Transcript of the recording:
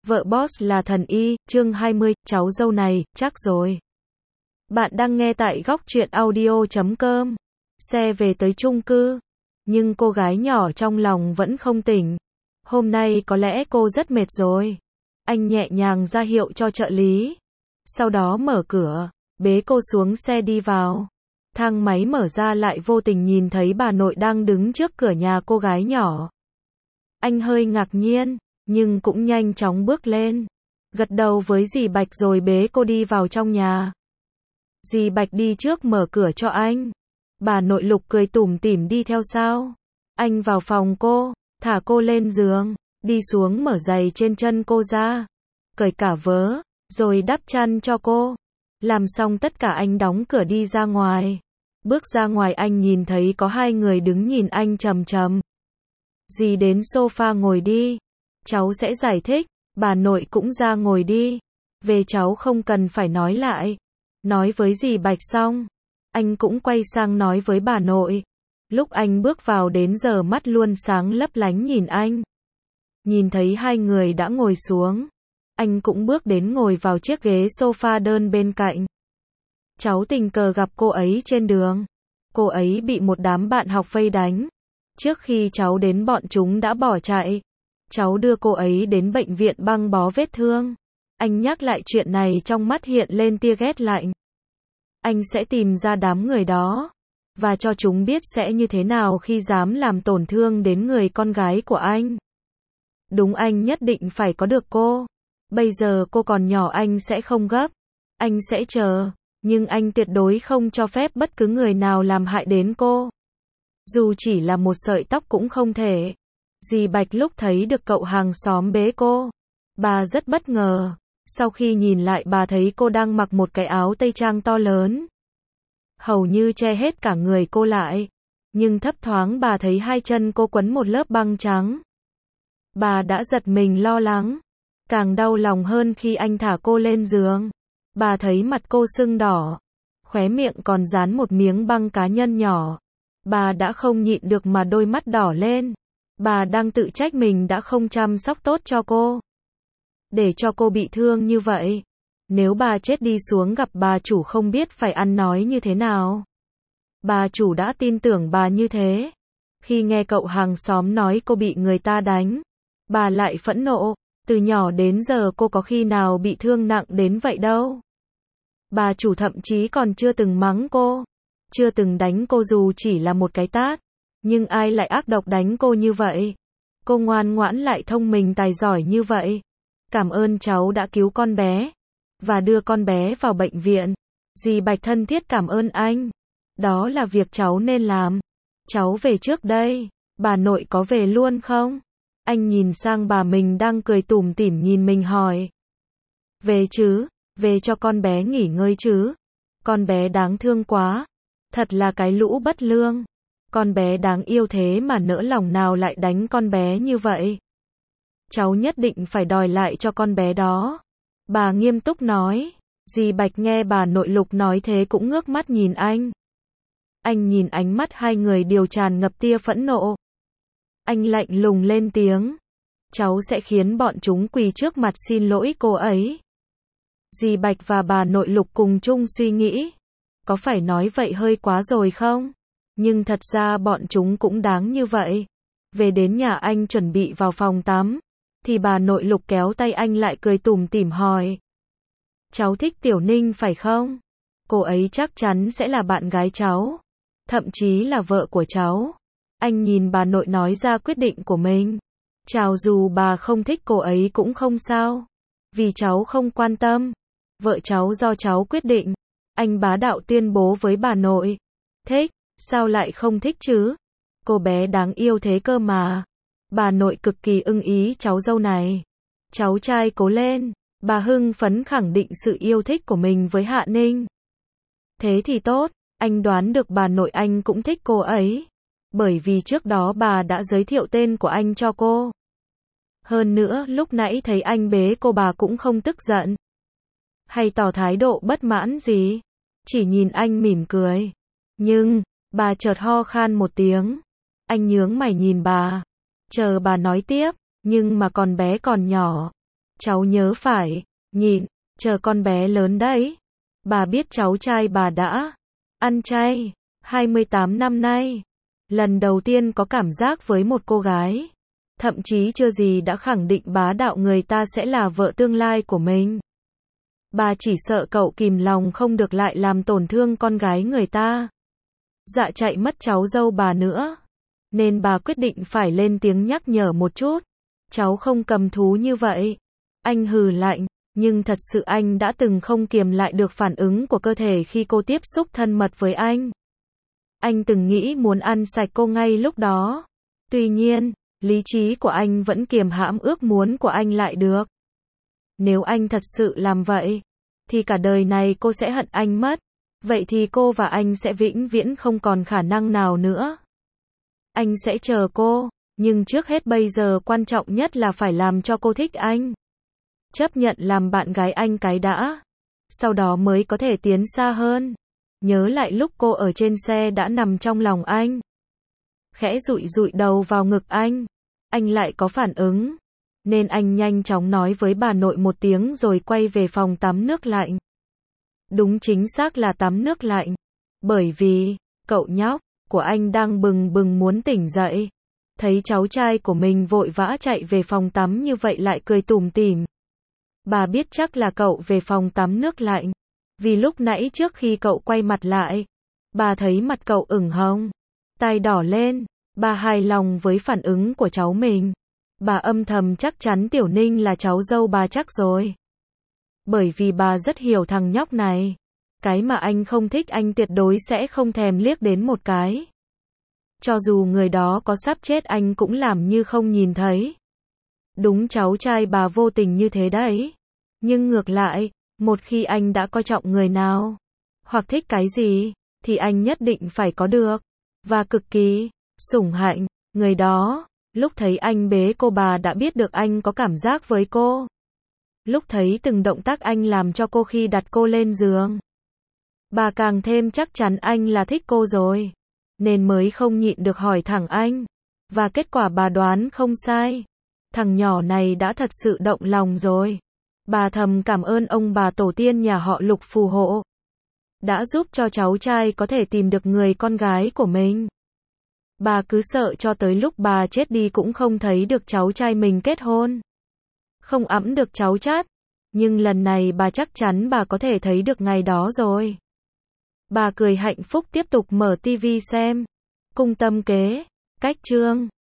Vợ boss là thần y, chương 20, cháu dâu này, chắc rồi. Bạn đang nghe tại góc truyện audio.com. Xe về tới chung cư, nhưng cô gái nhỏ trong lòng vẫn không tỉnh. Hôm nay có lẽ cô rất mệt rồi. Anh nhẹ nhàng ra hiệu cho trợ lý. Sau đó mở cửa, bế cô xuống xe đi vào. Thang máy mở ra lại vô tình nhìn thấy bà nội đang đứng trước cửa nhà cô gái nhỏ. Anh hơi ngạc nhiên, nhưng cũng nhanh chóng bước lên. Gật đầu với dì Bạch rồi bế cô đi vào trong nhà. Dì Bạch đi trước mở cửa cho anh. Bà nội Lục cười tủm tỉm đi theo sau. Anh vào phòng cô, thả cô lên giường, đi xuống mở giày trên chân cô ra, cởi cả vớ, rồi đắp chăn cho cô. Làm xong tất cả anh đóng cửa đi ra ngoài. Bước ra ngoài anh nhìn thấy có hai người đứng nhìn anh chằm chằm. Dì đến sofa ngồi đi. Cháu sẽ giải thích. Bà nội cũng ra ngồi đi. Về cháu không cần phải nói lại. Nói với dì Bạch xong, anh cũng quay sang nói với bà nội. Lúc anh bước vào đến giờ mắt luôn sáng lấp lánh nhìn anh. Nhìn thấy hai người đã ngồi xuống, anh cũng bước đến ngồi vào chiếc ghế sofa đơn bên cạnh. Cháu tình cờ gặp cô ấy trên đường. Cô ấy bị một đám bạn học vây đánh. Trước khi cháu đến bọn chúng đã bỏ chạy. Cháu đưa cô ấy đến bệnh viện băng bó vết thương. Anh nhắc lại chuyện này trong mắt hiện lên tia ghét lạnh. Anh sẽ tìm ra đám người đó, và cho chúng biết sẽ như thế nào khi dám làm tổn thương đến người con gái của anh. Đúng, anh nhất định phải có được cô. Bây giờ cô còn nhỏ, anh sẽ không gấp. Anh sẽ chờ, nhưng anh tuyệt đối không cho phép bất cứ người nào làm hại đến cô. Dù chỉ là một sợi tóc cũng không thể. Dì Bạch lúc thấy được cậu hàng xóm bế cô, bà rất bất ngờ. Sau khi nhìn lại bà thấy cô đang mặc một cái áo tây trang to lớn, hầu như che hết cả người cô lại. Nhưng thấp thoáng bà thấy hai chân cô quấn một lớp băng trắng. Bà đã giật mình lo lắng. Càng đau lòng hơn khi anh thả cô lên giường. Bà thấy mặt cô sưng đỏ, khóe miệng còn dán một miếng băng cá nhân nhỏ. Bà đã không nhịn được mà đôi mắt đỏ lên. Bà đang tự trách mình đã không chăm sóc tốt cho cô, để cho cô bị thương như vậy. Nếu bà chết đi xuống gặp bà chủ không biết phải ăn nói như thế nào. Bà chủ đã tin tưởng bà như thế. Khi nghe cậu hàng xóm nói cô bị người ta đánh, bà lại phẫn nộ. Từ nhỏ đến giờ cô có khi nào bị thương nặng đến vậy đâu. Bà chủ thậm chí còn chưa từng mắng cô, chưa từng đánh cô dù chỉ là một cái tát. Nhưng ai lại ác độc đánh cô như vậy? Cô ngoan ngoãn lại thông minh tài giỏi như vậy. Cảm ơn cháu đã cứu con bé và đưa con bé vào bệnh viện. Dì Bạch thân thiết cảm ơn anh. Đó là việc cháu nên làm. Cháu về trước đây. Bà nội có về luôn không? Anh nhìn sang bà mình đang cười tủm tỉm nhìn mình hỏi. Về chứ, về cho con bé nghỉ ngơi chứ. Con bé đáng thương quá. Thật là cái lũ bất lương. Con bé đáng yêu thế mà nỡ lòng nào lại đánh con bé như vậy. Cháu nhất định phải đòi lại cho con bé đó. Bà nghiêm túc nói. Dì Bạch nghe bà nội Lục nói thế cũng ngước mắt nhìn anh. Anh nhìn ánh mắt hai người đều tràn ngập tia phẫn nộ. Anh lạnh lùng lên tiếng. Cháu sẽ khiến bọn chúng quỳ trước mặt xin lỗi cô ấy. Dì Bạch và bà nội Lục cùng chung suy nghĩ. Có phải nói vậy hơi quá rồi không? Nhưng thật ra bọn chúng cũng đáng như vậy. Về đến nhà anh chuẩn bị vào phòng tắm, thì bà nội Lục kéo tay anh lại cười tủm tỉm hỏi. Cháu thích Tiểu Ninh phải không? Cô ấy chắc chắn sẽ là bạn gái cháu, thậm chí là vợ của cháu. Anh nhìn bà nội nói ra quyết định của mình. Chào, dù bà không thích cô ấy cũng không sao. Vì cháu không quan tâm. Vợ cháu do cháu quyết định. Anh bá đạo tuyên bố với bà nội. Thích, sao lại không thích chứ? Cô bé đáng yêu thế cơ mà. Bà nội cực kỳ ưng ý cháu dâu này. Cháu trai cố lên. Bà hưng phấn khẳng định sự yêu thích của mình với Hạ Ninh. Thế thì tốt, anh đoán được bà nội anh cũng thích cô ấy. Bởi vì trước đó bà đã giới thiệu tên của anh cho cô. Hơn nữa, lúc nãy thấy anh bế cô bà cũng không tức giận hay tỏ thái độ bất mãn gì. Chỉ nhìn anh mỉm cười. Nhưng, bà chợt ho khan một tiếng. Anh nhướng mày nhìn bà. Chờ bà nói tiếp. Nhưng mà con bé còn nhỏ. cháu nhớ phải nhịn, chờ con bé lớn đấy. Bà biết cháu trai bà đã ăn chay 28 năm nay. Lần đầu tiên có cảm giác với một cô gái. Thậm chí chưa gì đã khẳng định bá đạo người ta sẽ là vợ tương lai của mình. Bà chỉ sợ cậu kìm lòng không được lại làm tổn thương con gái người ta. Dạ chạy mất cháu dâu bà nữa. Nên bà quyết định phải lên tiếng nhắc nhở một chút. Cháu không cầm thú như vậy. Anh hừ lạnh, nhưng thật sự anh đã từng không kiềm lại được phản ứng của cơ thể khi cô tiếp xúc thân mật với anh. Anh từng nghĩ muốn ăn sạch cô ngay lúc đó. Tuy nhiên, lý trí của anh vẫn kiềm hãm ước muốn của anh lại được. Nếu anh thật sự làm vậy, thì cả đời này cô sẽ hận anh mất. Vậy thì cô và anh sẽ vĩnh viễn không còn khả năng nào nữa. Anh sẽ chờ cô, nhưng trước hết bây giờ quan trọng nhất là phải làm cho cô thích anh. Chấp nhận làm bạn gái anh cái đã. Sau đó mới có thể tiến xa hơn. Nhớ lại lúc cô ở trên xe đã nằm trong lòng anh. Khẽ dụi dụi đầu vào ngực anh. Anh lại có phản ứng. Nên anh nhanh chóng nói với bà nội một tiếng rồi quay về phòng tắm nước lạnh. Đúng chính xác là tắm nước lạnh. Bởi vì, cậu nhóc của anh đang bừng bừng muốn tỉnh dậy. Thấy cháu trai của mình vội vã chạy về phòng tắm như vậy lại cười tủm tỉm. Bà biết chắc là cậu về phòng tắm nước lạnh. Vì lúc nãy trước khi cậu quay mặt lại, bà thấy mặt cậu ửng hồng, tai đỏ lên. Bà hài lòng với phản ứng của cháu mình. Bà âm thầm chắc chắn Tiểu Ninh là cháu dâu bà chắc rồi. Bởi vì bà rất hiểu thằng nhóc này. Cái mà anh không thích anh tuyệt đối sẽ không thèm liếc đến một cái. Cho dù người đó có sắp chết anh cũng làm như không nhìn thấy. Đúng cháu trai bà vô tình như thế đấy. Nhưng ngược lại, một khi anh đã coi trọng người nào, hoặc thích cái gì, thì anh nhất định phải có được. Và cực kỳ sủng hạnh người đó. Lúc thấy anh bế cô bà đã biết được anh có cảm giác với cô. Lúc thấy từng động tác anh làm cho cô khi đặt cô lên giường, bà càng thêm chắc chắn anh là thích cô rồi. Nên mới không nhịn được hỏi thẳng anh. Và kết quả bà đoán không sai. Thằng nhỏ này đã thật sự động lòng rồi. Bà thầm cảm ơn ông bà tổ tiên nhà họ Lục phù hộ. Đã giúp cho cháu trai có thể tìm được người con gái của mình. Bà cứ sợ cho tới lúc bà chết đi cũng không thấy được cháu trai mình kết hôn. Không ẵm được cháu chát. Nhưng lần này bà chắc chắn bà có thể thấy được ngày đó rồi. Bà cười hạnh phúc tiếp tục mở tivi xem. Cung Tâm Kế, Cách Chương.